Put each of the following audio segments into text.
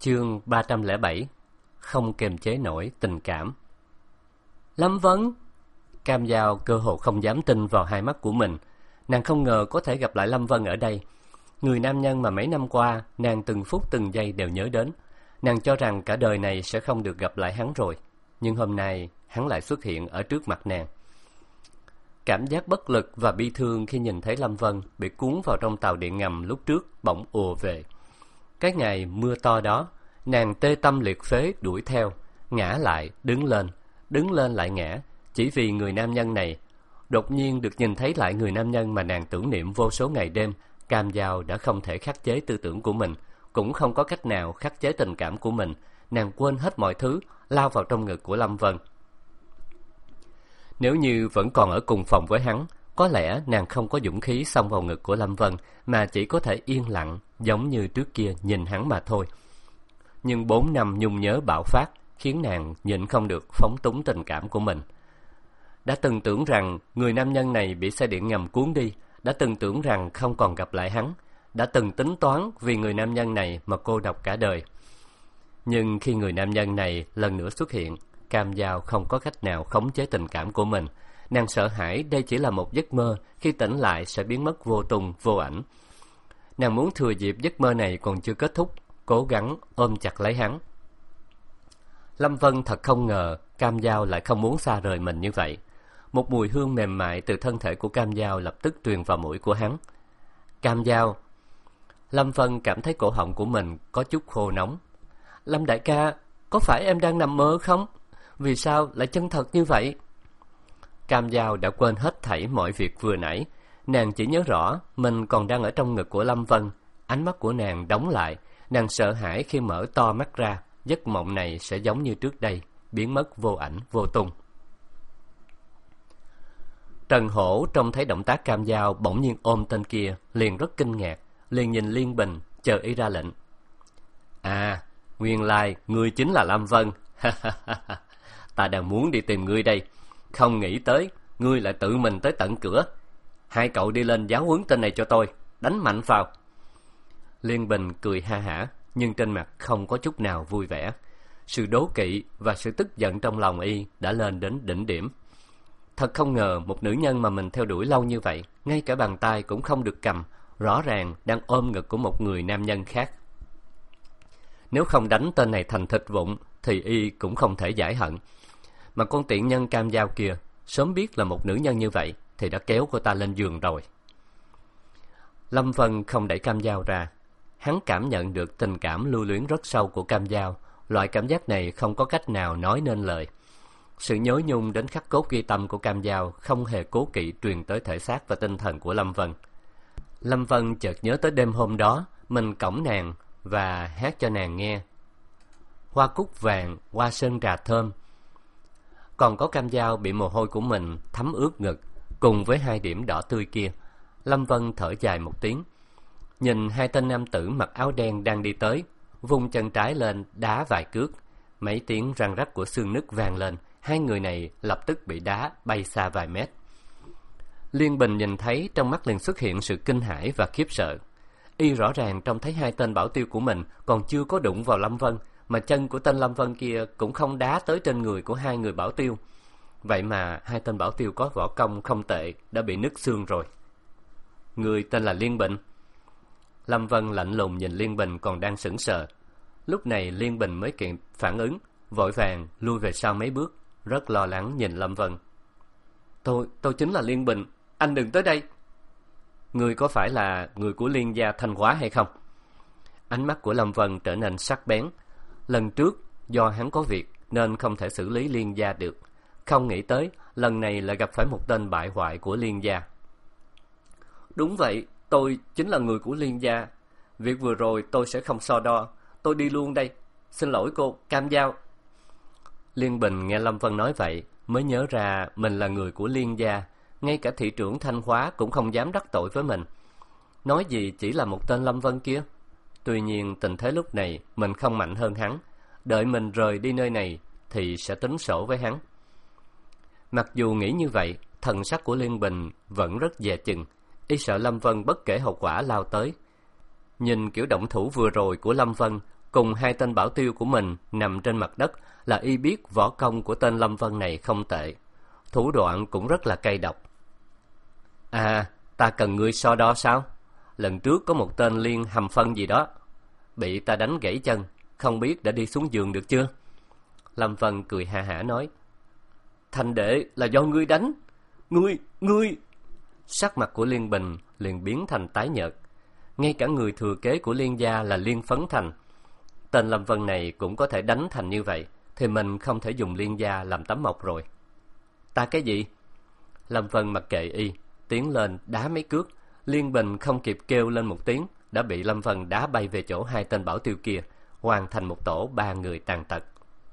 Chương 307. Không kiềm chế nổi tình cảm. Lâm Vân! Cam Giao cơ hồ không dám tin vào hai mắt của mình. Nàng không ngờ có thể gặp lại Lâm Vân ở đây. Người nam nhân mà mấy năm qua nàng từng phút từng giây đều nhớ đến. Nàng cho rằng cả đời này sẽ không được gặp lại hắn rồi. Nhưng hôm nay hắn lại xuất hiện ở trước mặt nàng. Cảm giác bất lực và bi thương khi nhìn thấy Lâm Vân bị cuốn vào trong tàu điện ngầm lúc trước bỗng ùa về. Cái ngày mưa to đó, nàng tê tâm liệt phế đuổi theo, ngã lại, đứng lên lại ngã, chỉ vì người nam nhân này. Đột nhiên được nhìn thấy lại người nam nhân mà nàng tưởng niệm vô số ngày đêm, Cam Giao đã không thể khắc chế tư tưởng của mình, cũng không có cách nào khắc chế tình cảm của mình. Nàng quên hết mọi thứ, lao vào trong ngực của Lâm Vân. Nếu như vẫn còn ở cùng phòng với hắn, có lẽ nàng không có dũng khí xông vào ngực của Lâm Vân, mà chỉ có thể yên lặng, giống như trước kia nhìn hắn mà thôi. Nhưng 4 năm nhung nhớ bạo phát khiến nàng nhịn không được phóng túng tình cảm của mình. Đã từng tưởng rằng người nam nhân này bị xe điện ngầm cuốn đi, đã từng tưởng rằng không còn gặp lại hắn, đã từng tính toán vì người nam nhân này mà cô độc cả đời. Nhưng khi người nam nhân này lần nữa xuất hiện, Cam Giao không có cách nào khống chế tình cảm của mình. Nàng sợ hãi đây chỉ là một giấc mơ, khi tỉnh lại sẽ biến mất vô tung vô ảnh. Nàng muốn thừa dịp giấc mơ này còn chưa kết thúc, cố gắng ôm chặt lấy hắn. Lâm Vân thật không ngờ Cam Giao lại không muốn xa rời mình như vậy. Một mùi hương mềm mại từ thân thể của Cam Giao lập tức truyền vào mũi của hắn. Cam Giao! Lâm Vân cảm thấy cổ họng của mình có chút khô nóng. Lâm đại ca, có phải em đang nằm mơ không? Vì sao lại chân thật như vậy? Cam Giao đã quên hết thảy mọi việc vừa nãy. Nàng chỉ nhớ rõ mình còn đang ở trong ngực của Lâm Vân. Ánh mắt của nàng đóng lại. Nàng sợ hãi khi mở to mắt ra, giấc mộng này sẽ giống như trước đây, biến mất vô ảnh vô tung. Trần Hổ trông thấy động tác Cam Giao bỗng nhiên ôm tên kia, liền rất kinh ngạc, liền nhìn Liên Bình, chờ y ra lệnh. À, nguyên lai ngươi chính là Lâm Vân. Ta đang muốn đi tìm ngươi đây, không nghĩ tới ngươi lại tự mình tới tận cửa. Hai cậu đi lên giáo huấn tên này cho tôi, đánh mạnh vào. Liên Bình cười ha hả, nhưng trên mặt không có chút nào vui vẻ. Sự đố kỵ và sự tức giận trong lòng y đã lên đến đỉnh điểm. Thật không ngờ một nữ nhân mà mình theo đuổi lâu như vậy, ngay cả bàn tay cũng không được cầm, rõ ràng đang ôm ngực của một người nam nhân khác. Nếu không đánh tên này thành thịt vụn thì y cũng không thể giải hận. Mà con tiện nhân Cam Giao kia sớm biết là một nữ nhân như vậy thì đã kéo cô ta lên giường rồi. Lâm Vân không đẩy Cam Giao ra. Hắn cảm nhận được tình cảm lưu luyến rất sâu của Cam Giao. Loại cảm giác này không có cách nào nói nên lời. Sự nhớ nhung đến khắc cốt ghi tâm của Cam Giao không hề cố kỵ truyền tới thể xác và tinh thần của Lâm Vân. Lâm Vân chợt nhớ tới đêm hôm đó mình cõng nàng và hát cho nàng nghe hoa cúc vàng, hoa sơn trà thơm. Còn có Cam Giao bị mồ hôi của mình thấm ướt ngực, cùng với 2 điểm đỏ tươi kia. Lâm Vân thở dài một tiếng, nhìn 2 tên nam tử mặc áo đen đang đi tới, vung chân trái lên đá vài cước. Mấy tiếng răng rắc của xương nứt vang lên, 2 người này lập tức bị đá bay xa vài mét. Liên Bình nhìn thấy, trong mắt liền xuất hiện sự kinh hãi và khiếp sợ. Y rõ ràng trông thấy 2 tên bảo tiêu của mình còn chưa có đụng vào Lâm Vân, mà chân của tên Lâm Vân kia cũng không đá tới trên người của 2 người bảo tiêu. Vậy mà 2 tên bảo tiêu có võ công không tệ đã bị nứt xương rồi. Người tên là Liên Bình. Lâm Vân lạnh lùng nhìn Liên Bình còn đang sững sờ. Lúc này Liên Bình mới kịp phản ứng, vội vàng lui về sau mấy bước, rất lo lắng nhìn Lâm Vân. Tôi chính là Liên Bình, anh đừng tới đây. Ngươi có phải là người của Liên gia Thanh Hóa hay không? Ánh mắt của Lâm Vân trở nên sắc bén. Lần trước do hắn có việc nên không thể xử lý Liên gia được, không nghĩ tới lần này lại gặp phải một tên bại hoại của Liên gia. Đúng vậy, tôi chính là người của Liên gia. Việc vừa rồi tôi sẽ không so đo, tôi đi luôn đây. Xin lỗi cô, Cam Giao. Liên Bình nghe Lâm Vân nói vậy mới nhớ ra mình là người của Liên gia. Ngay cả thị trưởng Thanh Hóa cũng không dám đắc tội với mình, nói gì chỉ là một tên Lâm Vân kia. Tuy nhiên tình thế lúc này mình không mạnh hơn hắn, đợi mình rời đi nơi này thì sẽ tính sổ với hắn. Mặc dù nghĩ như vậy, thần sắc của Liên Bình vẫn rất dè chừng, y sợ Lâm Vân bất kể hậu quả lao tới. Nhìn kiểu động thủ vừa rồi của Lâm Vân, cùng 2 tên bảo tiêu của mình nằm trên mặt đất là y biết võ công của tên Lâm Vân này không tệ, thủ đoạn cũng rất là cay độc. À, ta cần ngươi so đo sao? Lần trước có một tên Liên Hầm Phân gì đó, bị ta đánh gãy chân, không biết đã đi xuống giường được chưa? Lâm Vân cười ha hả nói, Thành đệ là do ngươi đánh. Ngươi... Sắc mặt của Liên Bình liền biến thành tái nhợt. Ngay cả người thừa kế của Liên gia là Liên Phấn Thành, tên Lâm Vân này cũng có thể đánh thành như vậy, thì mình không thể dùng Liên gia làm tấm mộc rồi. Ta cái gì? Lâm Vân mặc kệ y, tiến lên đá mấy cước. Liên Bình không kịp kêu lên một tiếng, đã bị Lâm Vân đá bay về chỗ 2 tên bảo tiêu kia, hoàn thành một tổ 3 người tàn tật.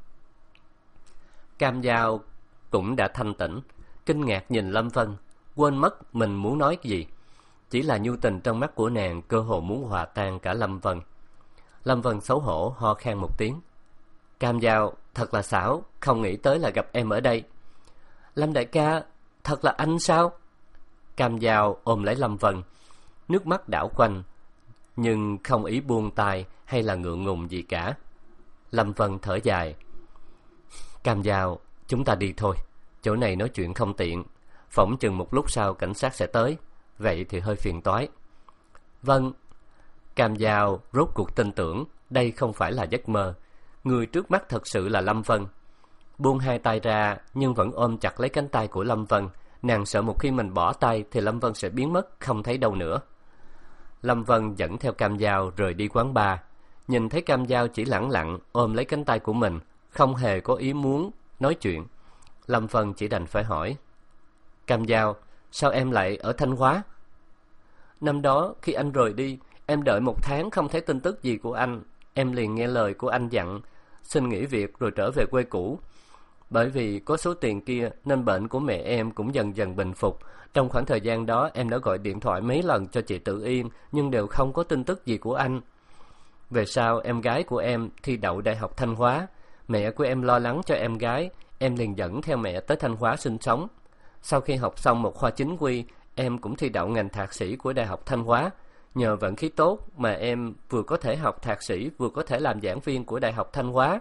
Cam Dao cũng đã thanh tỉnh, kinh ngạc nhìn Lâm Vân, quên mất mình muốn nói cái gì. Chỉ là nhu tình trong mắt của nàng cơ hồ muốn hòa tan cả Lâm Vân. Lâm Vân xấu hổ ho khan một tiếng. Cam Dao, thật là xảo, không nghĩ tới là gặp em ở đây. Lâm đại ca, thật là anh sao? Cam Dao ôm lấy Lâm Vân, nước mắt đảo quanh, nhưng không ý buông tay hay là ngượng ngùng gì cả. Lâm Vân thở dài. Cam Dao, chúng ta đi thôi, chỗ này nói chuyện không tiện, phỏng chừng một lúc sau cảnh sát sẽ tới, vậy thì hơi phiền toái. Vâng. Cam Dao rốt cuộc tin tưởng đây không phải là giấc mơ, người trước mắt thật sự là Lâm Vân. Buông 2 tay ra nhưng vẫn ôm chặt lấy cánh tay của Lâm Vân, nàng sợ một khi mình bỏ tay thì Lâm Vân sẽ biến mất không thấy đâu nữa. Lâm Vân dẫn theo Cam Dao rời đi quán bar, nhìn thấy Cam Dao chỉ lẳng lặng ôm lấy cánh tay của mình, không hề có ý muốn nói chuyện. Lâm Vân chỉ đành phải hỏi, Cam Dao, sao em lại ở Thanh Hóa? Năm đó khi anh rời đi, em đợi 1 tháng không thấy tin tức gì của anh, em liền nghe lời của anh dặn xin nghỉ việc rồi trở về quê cũ. Bởi vì có số tiền kia nên bệnh của mẹ em cũng dần dần bình phục. Trong khoảng thời gian đó em đã gọi điện thoại mấy lần cho chị Tự Yên, nhưng đều không có tin tức gì của anh. Về sau em gái của em thi đậu Đại học Thanh Hóa, mẹ của em lo lắng cho em gái, em liền dẫn theo mẹ tới Thanh Hóa sinh sống. Sau khi học xong một khoa chính quy, em cũng thi đậu ngành thạc sĩ của Đại học Thanh Hóa. Nhờ vận khí tốt mà em vừa có thể học thạc sĩ, vừa có thể làm giảng viên của Đại học Thanh Hóa.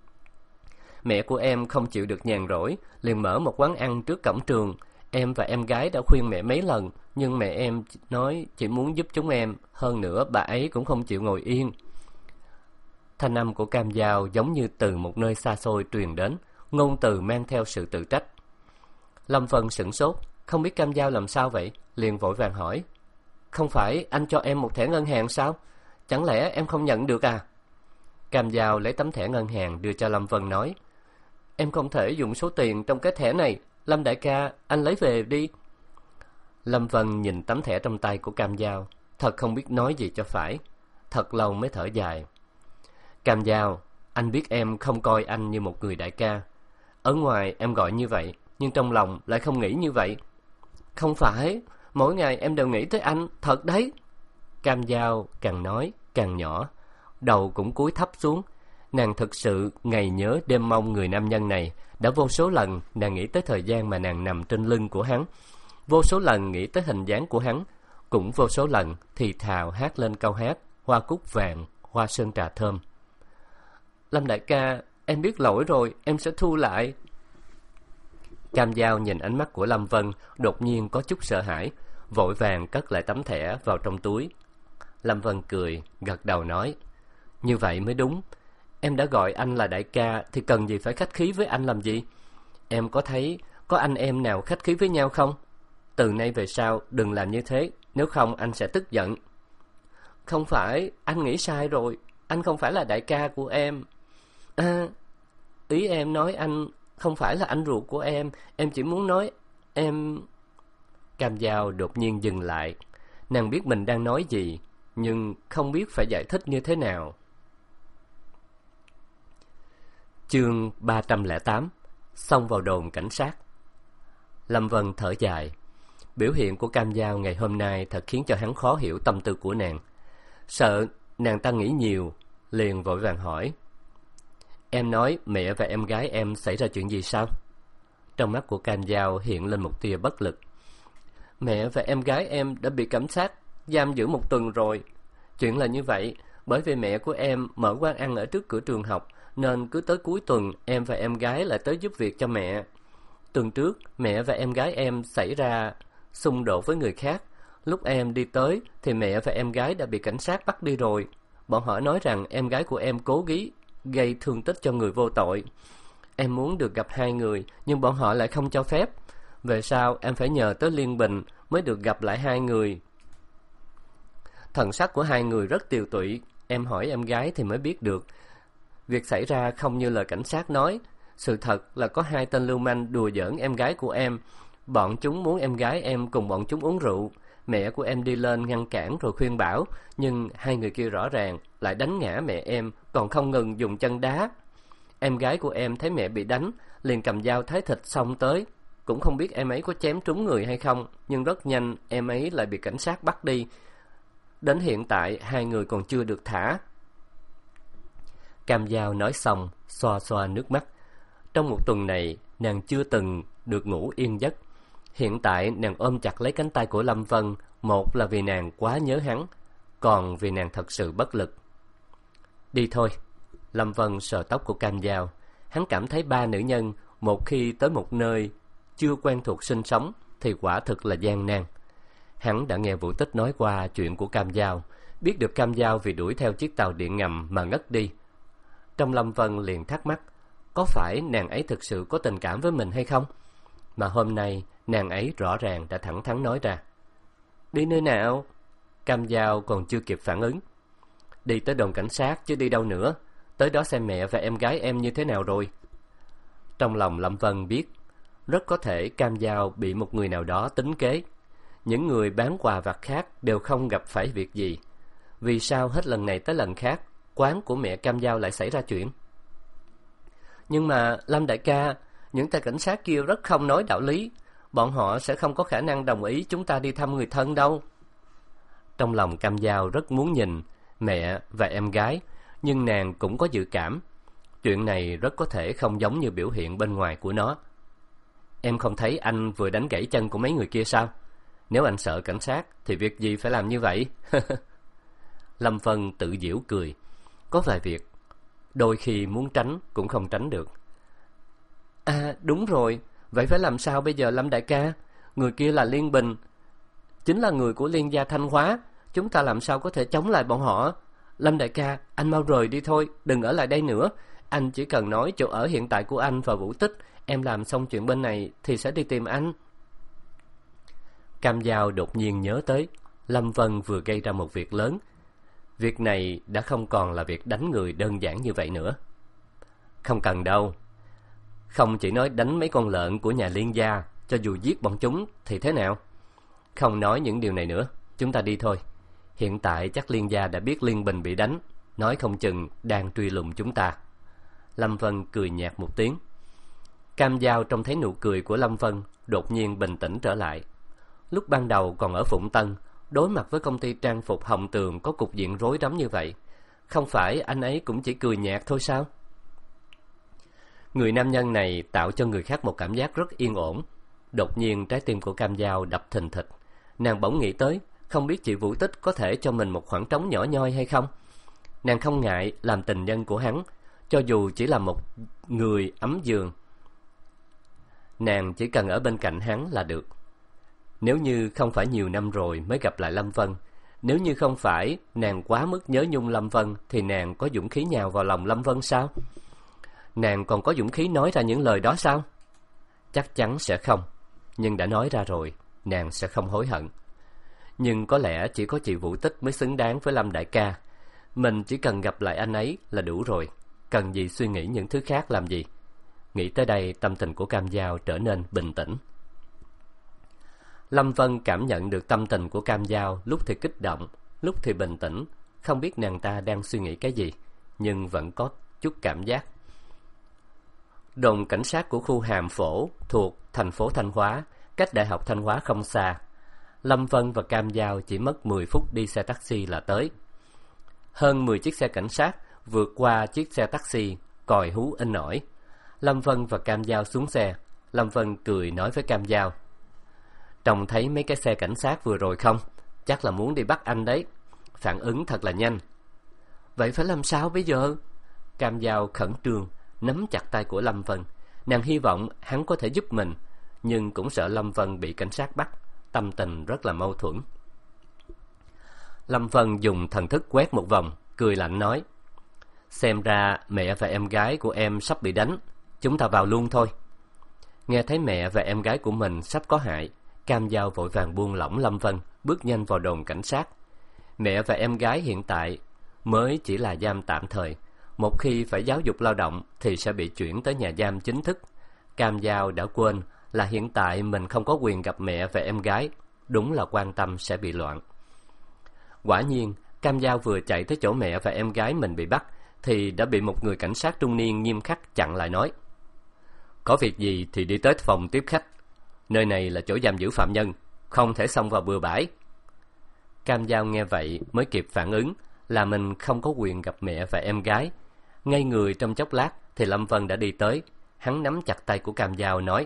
Mẹ của em không chịu được nhàn rỗi, liền mở một quán ăn trước cổng trường. Em và em gái đã khuyên mẹ mấy lần, nhưng mẹ em nói chỉ muốn giúp chúng em, hơn nữa bà ấy cũng không chịu ngồi yên. Thanh âm của Cam Dao giống như từ một nơi xa xôi truyền đến, ngôn từ mang theo sự tự trách. Lâm Vân sửng sốt, không biết Cam Dao làm sao vậy, liền vội vàng hỏi, không phải anh cho em một thẻ ngân hàng sao? Chẳng lẽ em không nhận được à? Cam Dao lấy tấm thẻ ngân hàng đưa cho Lâm Vân nói, em không thể dùng số tiền trong cái thẻ này, Lâm đại ca, anh lấy về đi. Lâm Vân nhìn tấm thẻ trong tay của Cam Dao, thật không biết nói gì cho phải, thật lâu mới thở dài. Cam Dao, anh biết em không coi anh như một người đại ca. Ở ngoài em gọi như vậy, nhưng trong lòng lại không nghĩ như vậy. Không phải, mỗi ngày em đều nghĩ tới anh, thật đấy. Cam Dao càng nói càng nhỏ, đầu cũng cúi thấp xuống. Nàng thực sự ngày nhớ đêm mong người nam nhân này. Đã vô số lần nàng nghĩ tới thời gian mà nàng nằm trên lưng của hắn, vô số lần nghĩ tới hình dáng của hắn, cũng vô số lần thì thào hát lên câu hát Hoa cúc vàng, hoa sơn trà thơm. Lâm đại ca, em biết lỗi rồi, em sẽ thu lại. Cam Dao nhìn ánh mắt của Lâm Vân, đột nhiên có chút sợ hãi, vội vàng cất lại tấm thẻ vào trong túi. Lâm Vân cười, gật đầu nói, như vậy mới đúng. Em đã gọi anh là đại ca thì cần gì phải khách khí với anh làm gì? Em có thấy có anh em nào khách khí với nhau không? Từ nay về sau đừng làm như thế, nếu không anh sẽ tức giận. Không phải, anh nghĩ sai rồi, anh không phải là đại ca của em. À, ý em nói anh không phải là anh ruột của em chỉ muốn nói em... Cam Dao đột nhiên dừng lại, nàng biết mình đang nói gì, nhưng không biết phải giải thích như thế nào. Chương 308, xông vào đồn cảnh sát. Lâm Vân thở dài. Biểu hiện của Cam Dao ngày hôm nay thật khiến cho hắn khó hiểu tâm tư của nàng. Sợ nàng ta nghĩ nhiều, liền vội vàng hỏi, em nói mẹ và em gái em xảy ra chuyện gì sao? Trong mắt của Cam Dao hiện lên một tia bất lực. Mẹ và em gái em đã bị cảnh sát giam giữ 1 tuần rồi. Chuyện là như vậy, Bởi vì mẹ của em mở quán ăn ở trước cửa trường học, nên cứ tới cuối tuần em và em gái lại tới giúp việc cho mẹ. Tuần trước, mẹ và em gái em xảy ra xung đột với người khác. Lúc em đi tới thì mẹ và em gái đã bị cảnh sát bắt đi rồi. Bọn họ nói rằng em gái của em cố ý gây thương tích cho người vô tội. Em muốn được gặp hai người, nhưng bọn họ lại không cho phép. Về sau em phải nhờ tới Liên Bình mới được gặp lại hai người. Thần sắc của hai người rất tiều tụy. Em hỏi em gái thì mới biết được việc xảy ra không như lời cảnh sát nói. Sự thật là có hai tên lưu manh đùa giỡn em gái của em. Bọn chúng muốn em gái em cùng bọn chúng uống rượu. Mẹ của em đi lên ngăn cản rồi khuyên bảo, nhưng hai người kia rõ ràng lại đánh ngã mẹ em, còn không ngừng dùng chân đá. Em gái của em thấy mẹ bị đánh, liền cầm dao thái thịt xông tới. Cũng không biết em ấy có chém trúng người hay không, nhưng rất nhanh em ấy lại bị cảnh sát bắt đi. Đến hiện tại hai người còn chưa được thả. Cam Dao nói xong, xoa xoa nước mắt. Trong một tuần này, nàng chưa từng được ngủ yên giấc. Hiện tại nàng ôm chặt lấy cánh tay của Lâm Vân, một là vì nàng quá nhớ hắn, còn vì nàng thật sự bất lực. Đi thôi. Lâm Vân sờ tóc của Cam Dao. Hắn cảm thấy ba nữ nhân một khi tới một nơi chưa quen thuộc sinh sống thì quả thực là gian nan. Hắn đã nghe Vũ Tích nói qua chuyện của Cam Dao, biết được Cam Dao vì đuổi theo chiếc tàu điện ngầm mà ngất đi. Trong Lâm Vân liền thắc mắc, có phải nàng ấy thực sự có tình cảm với mình hay không? Mà hôm nay nàng ấy rõ ràng đã thẳng thắn nói ra. Đi nơi nào? Cam Dao còn chưa kịp phản ứng. Đi tới đồn cảnh sát chứ đi đâu nữa. Tới đó xem mẹ và em gái em như thế nào rồi. Trong lòng Lâm Vân biết, rất có thể Cam Dao bị một người nào đó tính kế. Những người bán quà vặt khác đều không gặp phải việc gì. Vì sao hết lần này tới lần khác quán của mẹ Cam Dao lại xảy ra chuyện? Nhưng mà Lâm đại ca, những tay cảnh sát kia rất không nói đạo lý. Bọn họ sẽ không có khả năng đồng ý chúng ta đi thăm người thân đâu. Trong lòng Cam Dao rất muốn nhìn mẹ và em gái, nhưng nàng cũng có dự cảm chuyện này rất có thể không giống như biểu hiện bên ngoài của nó. Em không thấy anh vừa đánh gãy chân của mấy người kia sao? Nếu anh sợ cảnh sát thì việc gì phải làm như vậy? Lâm Vân tự giễu cười. Có vài việc đôi khi muốn tránh cũng không tránh được. À đúng rồi, vậy phải làm sao bây giờ Lâm đại ca? Người kia là Liên Bình, chính là người của Liên gia Thanh Hóa. Chúng ta làm sao có thể chống lại bọn họ? Lâm đại ca, anh mau rời đi thôi, đừng ở lại đây nữa. Anh chỉ cần nói chỗ ở hiện tại của anh và Vũ Tích. Em làm xong chuyện bên này thì sẽ đi tìm anh. Cam Dao đột nhiên nhớ tới Lâm Vân vừa gây ra một việc lớn. Việc này đã không còn là việc đánh người đơn giản như vậy nữa. Không cần đâu. Không chỉ nói đánh mấy con lợn của nhà Liên gia, cho dù giết bọn chúng thì thế nào? Không nói những điều này nữa, chúng ta đi thôi. Hiện tại chắc Liên gia đã biết Liên Bình bị đánh, nói không chừng đang truy lùng chúng ta. Lâm Vân cười nhạt một tiếng. Cam Dao trông thấy nụ cười của Lâm Vân, đột nhiên bình tĩnh trở lại. Lúc ban đầu còn ở Phụng Tân, đối mặt với công ty trang phục Hồng Tường có cục diện rối rắm như vậy, không phải anh ấy cũng chỉ cười nhạt thôi sao? Người nam nhân này tạo cho người khác một cảm giác rất yên ổn. Đột nhiên trái tim của Cam Dao đập thình thịch. Nàng bỗng nghĩ tới, không biết chị Vũ Tích có thể cho mình một khoảng trống nhỏ nhoi hay không? Nàng không ngại làm tình nhân của hắn, cho dù chỉ là một người ấm giường. Nàng chỉ cần ở bên cạnh hắn là được. Nếu như không phải nhiều năm rồi mới gặp lại Lâm Vân, nếu như không phải nàng quá mức nhớ nhung Lâm Vân, thì nàng có dũng khí nhào vào lòng Lâm Vân sao? Nàng còn có dũng khí nói ra những lời đó sao? Chắc chắn sẽ không. Nhưng đã nói ra rồi, nàng sẽ không hối hận. Nhưng có lẽ chỉ có chị Vũ Tích mới xứng đáng với Lâm đại ca. Mình chỉ cần gặp lại anh ấy là đủ rồi. Cần gì suy nghĩ những thứ khác làm gì? Nghĩ tới đây, tâm tình của Cam Dao trở nên bình tĩnh. Lâm Vân cảm nhận được tâm tình của Cam Dao, lúc thì kích động, lúc thì bình tĩnh. Không biết nàng ta đang suy nghĩ cái gì, nhưng vẫn có chút cảm giác. Đồn cảnh sát của khu Hàm Phổ thuộc thành phố Thanh Hóa, cách Đại học Thanh Hóa không xa. Lâm Vân và Cam Dao chỉ mất 10 phút đi xe taxi là tới. Hơn 10 chiếc xe cảnh sát vượt qua chiếc xe taxi, còi hú inh ỏi. Lâm Vân và Cam Dao xuống xe. Lâm Vân cười nói với Cam Dao, trông thấy mấy cái xe cảnh sát vừa rồi không? Chắc là muốn đi bắt anh đấy. Phản ứng thật là nhanh. Vậy phải làm sao bây giờ? Cam Dao khẩn trương nắm chặt tay của Lâm Vân. Nàng hy vọng hắn có thể giúp mình, nhưng cũng sợ Lâm Vân bị cảnh sát bắt. Tâm tình rất là mâu thuẫn. Lâm Vân dùng thần thức quét một vòng, cười lạnh nói: Xem ra mẹ và em gái của em sắp bị đánh, chúng ta vào luôn thôi. Nghe thấy mẹ và em gái của mình sắp có hại, Cam Dao vội vàng buông lỏng Lâm Vân, bước nhanh vào đồn cảnh sát. Mẹ và em gái hiện tại mới chỉ là giam tạm thời, một khi phải giáo dục lao động thì sẽ bị chuyển tới nhà giam chính thức. Cam Dao đã quên là hiện tại mình không có quyền gặp mẹ và em gái, đúng là quan tâm sẽ bị loạn. Quả nhiên, Cam Dao vừa chạy tới chỗ mẹ và em gái mình bị bắt thì đã bị một người cảnh sát trung niên nghiêm khắc chặn lại nói: Có việc gì thì đi tới phòng tiếp khách, nơi này là chỗ giam giữ phạm nhân, không thể xông vào bừa bãi. Cam Dao nghe vậy mới kịp phản ứng là mình không có quyền gặp mẹ và em gái. Ngây người trong chốc lát thì Lâm Vân đã đi tới. Hắn nắm chặt tay của Cam Dao nói: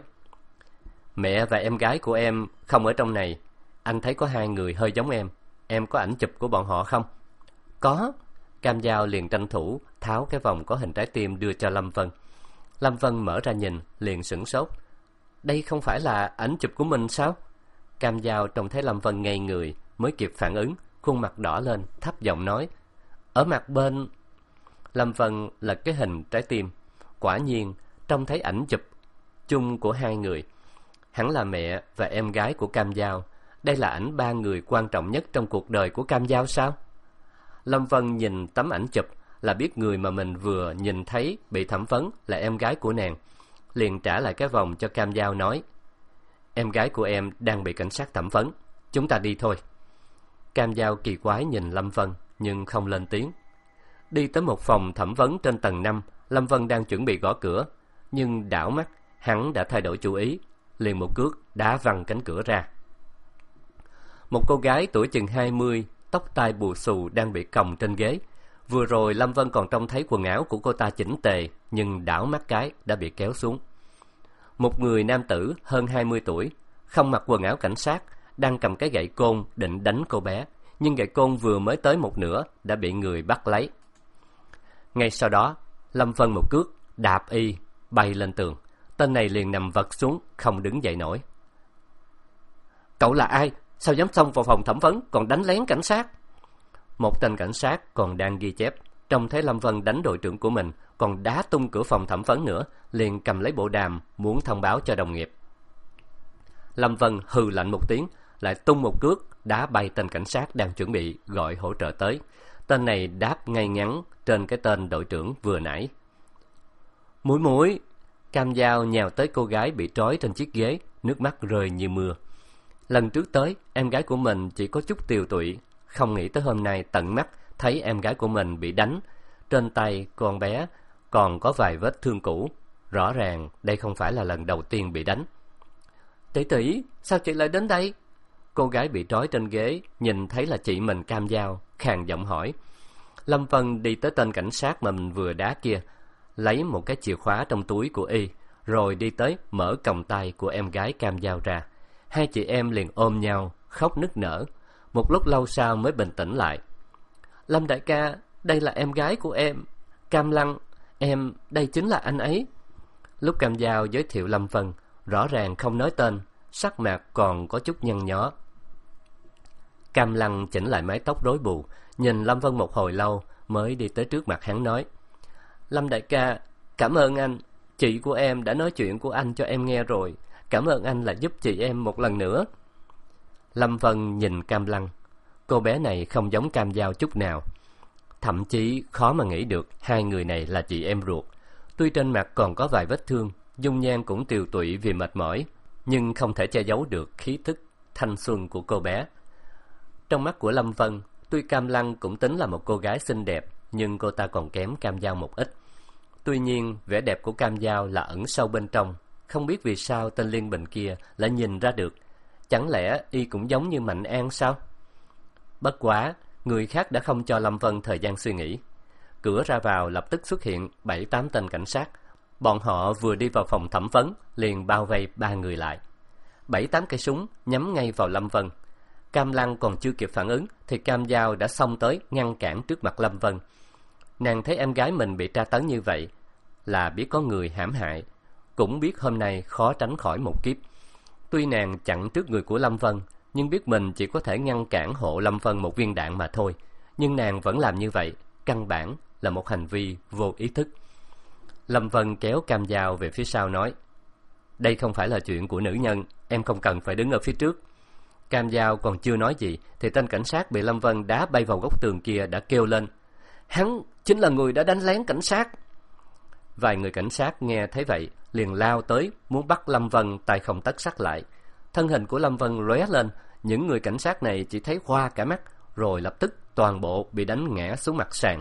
Mẹ và em gái của em không ở trong này. Anh thấy có 2 người hơi giống em có ảnh chụp của bọn họ không? Có. Cam Dao liền tranh thủ tháo cái vòng có hình trái tim đưa cho Lâm Vân. Lâm Vân mở ra nhìn, liền sửng sốt. Đây không phải là ảnh chụp của mình sao? Cam Dao trông thấy Lâm Vân ngây người mới kịp phản ứng, khuôn mặt đỏ lên, thấp giọng nói: Ở mặt bên. Lâm Vân lật cái hình trái tim, quả nhiên trông thấy ảnh chụp chung của 2 người. Hẳn là mẹ và em gái của Cam Dao. Đây là ảnh 3 người quan trọng nhất trong cuộc đời của Cam Dao sao? Lâm Vân nhìn tấm ảnh chụp là biết người mà mình vừa nhìn thấy bị thẩm vấn là em gái của nàng, liền trả lại cái vòng cho Cam Dao nói: Em gái của em đang bị cảnh sát thẩm vấn, chúng ta đi thôi. Cam Dao kỳ quái nhìn Lâm Vân nhưng không lên tiếng. Đi tới một phòng thẩm vấn trên tầng 5, Lâm Vân đang chuẩn bị gõ cửa, nhưng đảo mắt hắn đã thay đổi chủ ý, liền một cước đá văng cánh cửa ra. Một cô gái tuổi chừng 20, tóc tai bù xù đang bị còng trên ghế. Vừa rồi Lâm Vân còn trông thấy quần áo của cô ta chỉnh tề, nhưng đảo mắt cái đã bị kéo xuống. Một người nam tử hơn 20 tuổi, không mặc quần áo cảnh sát, đang cầm cái gậy côn định đánh cô bé, nhưng gậy côn vừa mới tới một nửa đã bị người bắt lấy. Ngay sau đó, Lâm Vân một cước đạp y bay lên tường. Tên này liền nằm vật xuống, không đứng dậy nổi. Cậu là ai? Sao dám xông vào phòng thẩm vấn còn đánh lén cảnh sát? Một tên cảnh sát còn đang ghi chép, trông thấy Lâm Vân đánh đội trưởng của mình, còn đá tung cửa phòng thẩm vấn nữa, liền cầm lấy bộ đàm muốn thông báo cho đồng nghiệp. Lâm Vân hừ lạnh một tiếng, lại tung một cước đá bay tên cảnh sát đang chuẩn bị gọi hỗ trợ tới. Tên này đáp ngay ngắn trên cái tên đội trưởng vừa nãy. Mũi mũi. Cam Dao nhào tới cô gái bị trói trên chiếc ghế, nước mắt rơi như mưa. Lần trước tới, em gái của mình chỉ có chút tiều tụy, không nghĩ tới hôm nay tận mắt thấy em gái của mình bị đánh. Trên tay con bé còn có vài vết thương cũ, rõ ràng đây không phải là lần đầu tiên bị đánh. Tỷ tỷ, sao chị lại đến đây? Cô gái bị trói trên ghế nhìn thấy là chị mình Cam Dao, khàn giọng hỏi. Lâm Vân đi tới tên cảnh sát mà mình vừa đá kia, lấy một cái chìa khóa trong túi của y, rồi đi tới mở còng tay của em gái Cam Dao ra. Hai chị em liền ôm nhau, khóc nức nở. Một lúc lâu sau mới bình tĩnh lại. Lâm đại ca, đây là em gái của em, Cam Lăng, đây chính là anh ấy. Lúc Cam Dao giới thiệu Lâm Vân, rõ ràng không nói tên, sắc mặt còn có chút nhăn nhó. Cam Lăng chỉnh lại mái tóc rối bù, nhìn Lâm Vân một hồi lâu mới đi tới trước mặt hắn nói: Lâm đại ca, cảm ơn anh, chị của em đã nói chuyện của anh cho em nghe rồi, cảm ơn anh là giúp chị em một lần nữa. Lâm Vân nhìn Cam Lăng, cô bé này không giống Cam Dao chút nào, thậm chí khó mà nghĩ được hai người này là chị em ruột. Tuy trên mặt còn có vài vết thương, dung nhan cũng tiều tụy vì mệt mỏi, nhưng không thể che giấu được khí thức thanh xuân của cô bé. Trong mắt của Lâm Vân, tuy Cam Lăng cũng tính là một cô gái xinh đẹp, nhưng cô ta còn kém Cam Dao một ít. Tuy nhiên, vẻ đẹp của Cam Dao là ẩn sâu bên trong, không biết vì sao tên Liên Bình kia lại nhìn ra được. Chẳng lẽ y cũng giống như Mạnh An sao? Bất quá, người khác đã không cho Lâm Vân thời gian suy nghĩ. Cửa ra vào lập tức xuất hiện 7-8 tên cảnh sát. Bọn họ vừa đi vào phòng thẩm vấn, liền bao vây 3 người lại. 7-8 cây súng nhắm ngay vào Lâm Vân. Cam Lăng còn chưa kịp phản ứng thì Cam Dao đã xông tới ngăn cản trước mặt Lâm Vân. Nàng thấy em gái mình bị tra tấn như vậy là biết có người hãm hại, cũng biết hôm nay khó tránh khỏi một kiếp. Tuy nàng chặn trước người của Lâm Vân, nhưng biết mình chỉ có thể ngăn cản hộ Lâm Vân một viên đạn mà thôi. Nhưng nàng vẫn làm như vậy, căn bản là một hành vi vô ý thức. Lâm Vân kéo cam dao về phía sau nói: đây không phải là chuyện của nữ nhân, em không cần phải đứng ở phía trước. Cam dao còn chưa nói gì thì tên cảnh sát bị Lâm Vân đá bay vào góc tường kia đã kêu lên: hắn chính là người đã đánh lén cảnh sát. Vài người cảnh sát nghe thấy vậy liền lao tới muốn bắt Lâm Vân tay không tấc sắt lại. Thân hình của Lâm Vân lóe lên, những người cảnh sát này chỉ thấy hoa cả mắt, rồi lập tức toàn bộ bị đánh ngã xuống mặt sàn.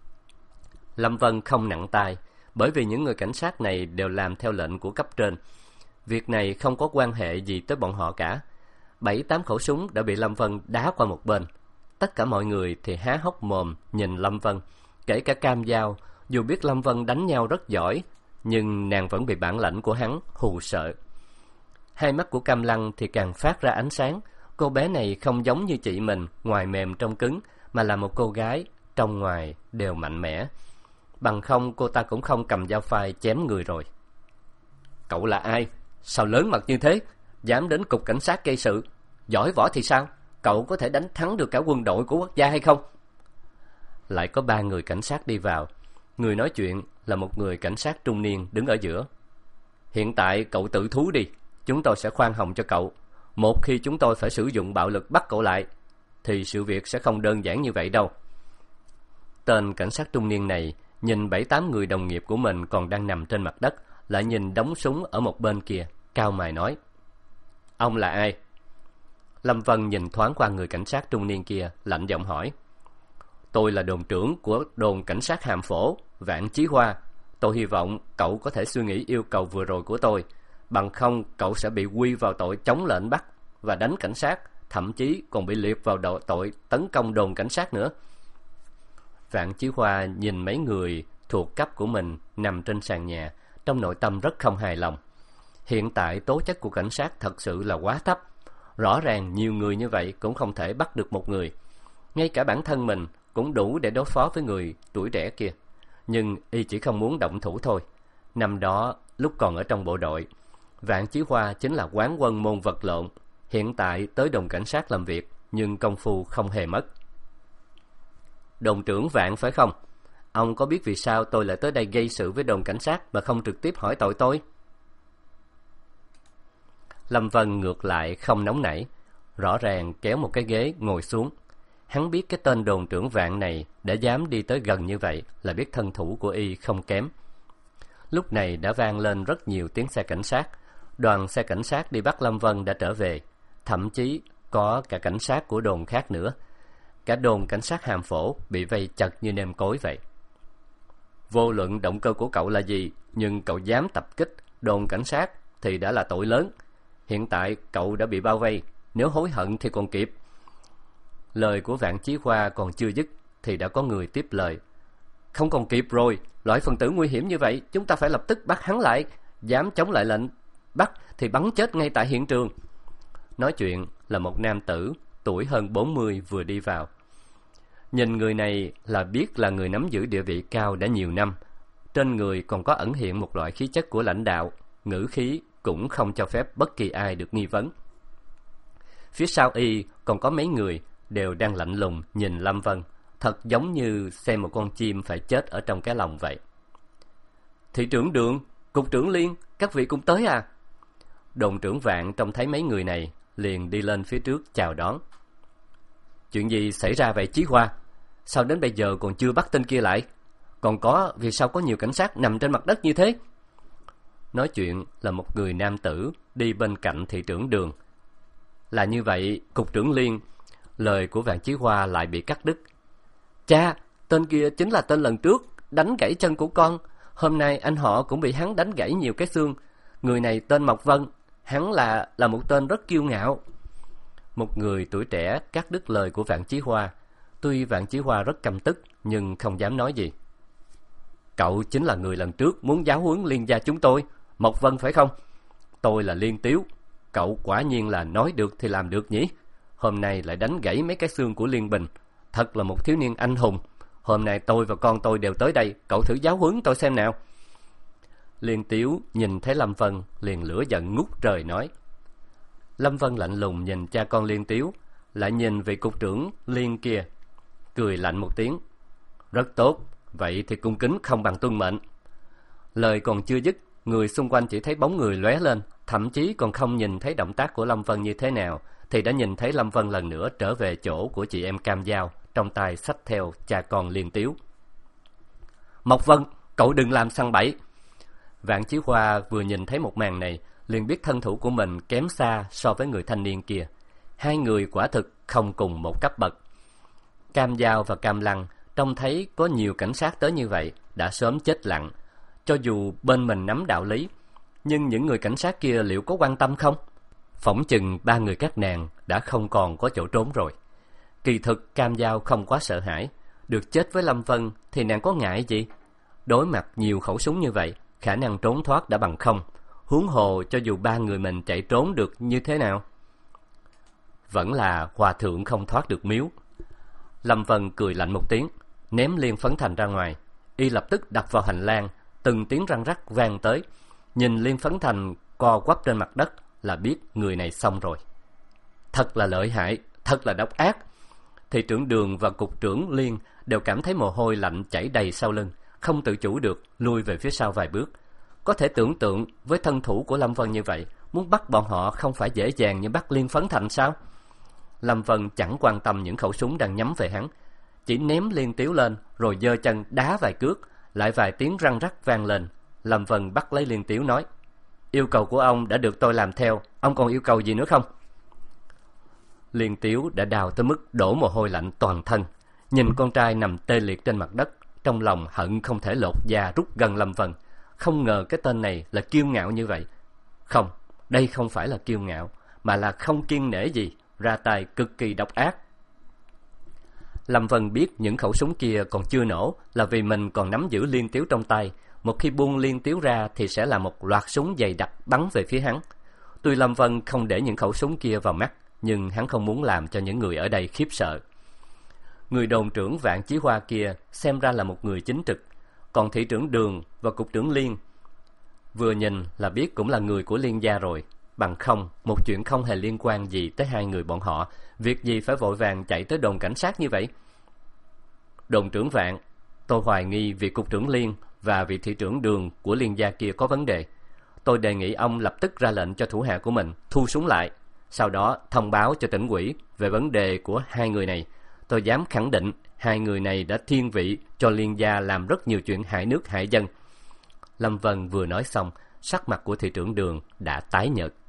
Lâm Vân không nặng tay, bởi vì những người cảnh sát này đều làm theo lệnh của cấp trên. Việc này không có quan hệ gì tới bọn họ cả. 7-8 khẩu súng đã bị Lâm Vân đá qua một bên. Tất cả mọi người thì há hốc mồm nhìn Lâm Vân, kể cả Cam Dao. Dù biết Lâm Vân đánh nhau rất giỏi, nhưng nàng vẫn bị bản lãnh của hắn hù sợ. Hai mắt của Cam Lăng thì càng phát ra ánh sáng. Cô bé này không giống như chị mình, ngoài mềm trong cứng, mà là một cô gái trong ngoài đều mạnh mẽ. Bằng không cô ta cũng không cầm dao phai chém người rồi. Cậu là ai? Sao lớn mặt như thế? Dám đến cục cảnh sát gây sự? Giỏi võ thì sao? Cậu có thể đánh thắng được cả quân đội của quốc gia hay không? Lại có 3 người cảnh sát đi vào. Người nói chuyện là một người cảnh sát trung niên đứng ở giữa. Hiện tại cậu tự thú đi, chúng tôi sẽ khoan hồng cho cậu. Một khi chúng tôi phải sử dụng bạo lực bắt cậu lại, thì sự việc sẽ không đơn giản như vậy đâu. Tên cảnh sát trung niên này nhìn 7-8 người đồng nghiệp của mình còn đang nằm trên mặt đất, lại nhìn đống súng ở một bên kia, cau mày nói: ông là ai? Lâm Vân nhìn thoáng qua người cảnh sát trung niên kia, lạnh giọng hỏi: tôi là đồn trưởng của đồn cảnh sát Hàm Phổ, Vạn Chí Hoa. Tôi hy vọng cậu có thể suy nghĩ yêu cầu vừa rồi của tôi, bằng không cậu sẽ bị quy vào tội chống lệnh bắt và đánh cảnh sát, thậm chí còn bị liệt vào tội tấn công đồn cảnh sát nữa. Vạn Chí Hoa nhìn mấy người thuộc cấp của mình nằm trên sàn nhà, trong nội tâm rất không hài lòng. Hiện tại tố chất của cảnh sát thật sự là quá thấp. Rõ ràng nhiều người như vậy cũng không thể bắt được một người. Ngay cả bản thân mình cũng đủ để đối phó với người tuổi trẻ kia. Nhưng y chỉ không muốn động thủ thôi. Năm đó, lúc còn ở trong bộ đội, Vạn Chí Hoa chính là quán quân môn vật lộn. Hiện tại tới đồn cảnh sát làm việc, nhưng công phu không hề mất. Đồn trưởng Vạn phải không? Ông có biết vì sao tôi lại tới đây gây sự với đồn cảnh sát mà không trực tiếp hỏi tội tôi? Lâm Vân ngược lại không nóng nảy, rõ ràng kéo một cái ghế ngồi xuống. Hắn biết cái tên đồn trưởng Vạn này đã dám đi tới gần như vậy là biết thân thủ của y không kém. Lúc này đã vang lên rất nhiều tiếng xe cảnh sát. Đoàn xe cảnh sát đi bắt Lâm Vân đã trở về, thậm chí có cả cảnh sát của đồn khác nữa. Cả đồn cảnh sát Hàm Phổ bị vây chật như nêm cối vậy. Vô luận động cơ của cậu là gì, nhưng cậu dám tập kích đồn cảnh sát thì đã là tội lớn. Hiện tại cậu đã bị bao vây, nếu hối hận thì còn kịp. Lời của Vạn Chí Hoa còn chưa dứt thì đã có người tiếp lời: không còn kịp rồi, loại phần tử nguy hiểm như vậy chúng ta phải lập tức bắt hắn lại. Dám chống lại lệnh bắt thì bắn chết ngay tại hiện trường. Nói chuyện là một nam tử tuổi hơn 40 vừa đi vào. Nhìn người này là biết là người nắm giữ địa vị cao đã nhiều năm. Trên người còn có ẩn hiện một loại khí chất của lãnh đạo, ngữ khí cũng không cho phép bất kỳ ai được nghi vấn. Phía sau y còn có mấy người đều đang lạnh lùng nhìn Lâm Vân, thật giống như xem một con chim phải chết ở trong cái lồng vậy. Thị trưởng Đường, cục trưởng Liên, các vị cũng tới à? Đồn trưởng Vạn trông thấy mấy người này liền đi lên phía trước chào đón. Chuyện gì xảy ra vậy Chí Hoa? Sao đến bây giờ còn chưa bắt tên kia lại? Còn có, vì sao có nhiều cảnh sát nằm trên mặt đất như thế? Nói chuyện là một người nam tử đi bên cạnh thị trưởng Đường. Là như vậy, cục trưởng Liên. Lời của Vạn Chí Hoa lại bị cắt đứt. Cha, tên kia chính là tên lần trước đánh gãy chân của con. Hôm nay anh họ cũng bị hắn đánh gãy nhiều cái xương. Người này tên Mộc Vân. Hắn là một tên rất kiêu ngạo. Một người tuổi trẻ cắt đứt lời của Vạn Chí Hoa. Tuy Vạn Chí Hoa rất căm tức nhưng không dám nói gì. Cậu chính là người lần trước muốn giáo huấn Liên gia chúng tôi, Mộc Vân phải không? Tôi là Liên Tiếu. Cậu quả nhiên là nói được thì làm được nhỉ? Hôm nay lại đánh gãy mấy cái xương của Liên Bình. Thật là một thiếu niên anh hùng. Hôm nay tôi và con tôi đều tới đây, cậu thử giáo huấn tôi xem nào. Liên Tiếu nhìn thấy Lâm Vân liền lửa giận ngút trời nói. Lâm Vân lạnh lùng nhìn cha con Liên Tiếu, lại nhìn vị cục trưởng Liên kia, cười lạnh một tiếng. Rất tốt, vậy thì cung kính không bằng tuân mệnh. Lời còn chưa dứt, người xung quanh chỉ thấy bóng người lóe lên, thậm chí còn không nhìn thấy động tác của Lâm Vân như thế nào, thì đã nhìn thấy Lâm Vân lần nữa trở về chỗ của chị em Cam Dao, trong tay xách theo cha con Liên Tiếu. Mộc Vân, cậu đừng làm săn bẫy. Vạn Chí Hoa vừa nhìn thấy một màn này, liền biết thân thủ của mình kém xa so với người thanh niên kia. Hai người quả thực không cùng một cấp bậc. Cam Dao và Cam Lăng trông thấy có nhiều cảnh sát tới như vậy đã sớm chết lặng. Cho dù bên mình nắm đạo lý, nhưng những người cảnh sát kia liệu có quan tâm không? Phỏng chừng ba người các nàng đã không còn có chỗ trốn rồi. Kỳ thực Cam Dao không quá sợ hãi, được chết với Lâm Vân thì nàng có ngại gì? Đối mặt nhiều khẩu súng như vậy, khả năng trốn thoát đã bằng không. Huống hồ cho dù ba người mình chạy trốn được như thế nào, vẫn là hòa thượng không thoát được miếu. Lâm Vân cười lạnh một tiếng, ném Liên Phấn Thành ra ngoài. Y lập tức đặt vào hành lang, từng tiếng răng rắc vang tới. Nhìn Liên Phấn Thành co quắp trên mặt đất là biết người này xong rồi. Thật là lợi hại, thật là độc ác. Thị trưởng Đường và cục trưởng Liên đều cảm thấy mồ hôi lạnh chảy đầy sau lưng, không tự chủ được lui về phía sau vài bước. Có thể tưởng tượng với thân thủ của Lâm Vân như vậy, muốn bắt bọn họ không phải dễ dàng như bắt Liên Phấn Thành sao? Lâm Vân chẳng quan tâm những khẩu súng đang nhắm về hắn, chỉ ném Liên Tiếu lên rồi giơ chân đá vài cước, lại vài tiếng răng rắc vang lên. Lâm Vân bắt lấy Liên Tiếu nói: Yêu cầu của ông đã được tôi làm theo, ông còn yêu cầu gì nữa không? Liên Tiếu đã đau tới mức đổ mồ hôi lạnh toàn thân, nhìn con trai nằm tê liệt trên mặt đất, trong lòng hận không thể lột da rút gần Lâm Vân. Không ngờ cái tên này là kiêu ngạo như vậy. Không, đây không phải là kiêu ngạo, mà là không kiêng nể gì, ra tay cực kỳ độc ác. Lâm Vân biết những khẩu súng kia còn chưa nổ là vì mình còn nắm giữ Liên Tiếu trong tay. Một khi buông Liên Tiếu ra thì sẽ là một loạt súng dày đặc bắn về phía hắn. Tuy Lâm Vân không để những khẩu súng kia vào mắt, nhưng hắn không muốn làm cho những người ở đây khiếp sợ. Người đồn trưởng Vạn Chí Hoa kia xem ra là một người chính trực, còn thị trưởng Đường và cục trưởng Liên vừa nhìn là biết cũng là người của Liên gia rồi. Bằng không, một chuyện không hề liên quan gì tới hai người bọn họ, việc gì phải vội vàng chạy tới đồn cảnh sát như vậy? Đồn trưởng Vạn, tôi hoài nghi vị cục trưởng Liên và vị thị trưởng Đường của Liên gia kia có vấn đề. Tôi đề nghị ông lập tức ra lệnh cho thủ hạ của mình thu súng lại, sau đó thông báo cho tỉnh ủy về vấn đề của hai người này. Tôi dám khẳng định hai người này đã thiên vị cho Liên gia làm rất nhiều chuyện hại nước hại dân. Lâm Vân vừa nói xong, sắc mặt của thị trưởng Đường đã tái nhợt.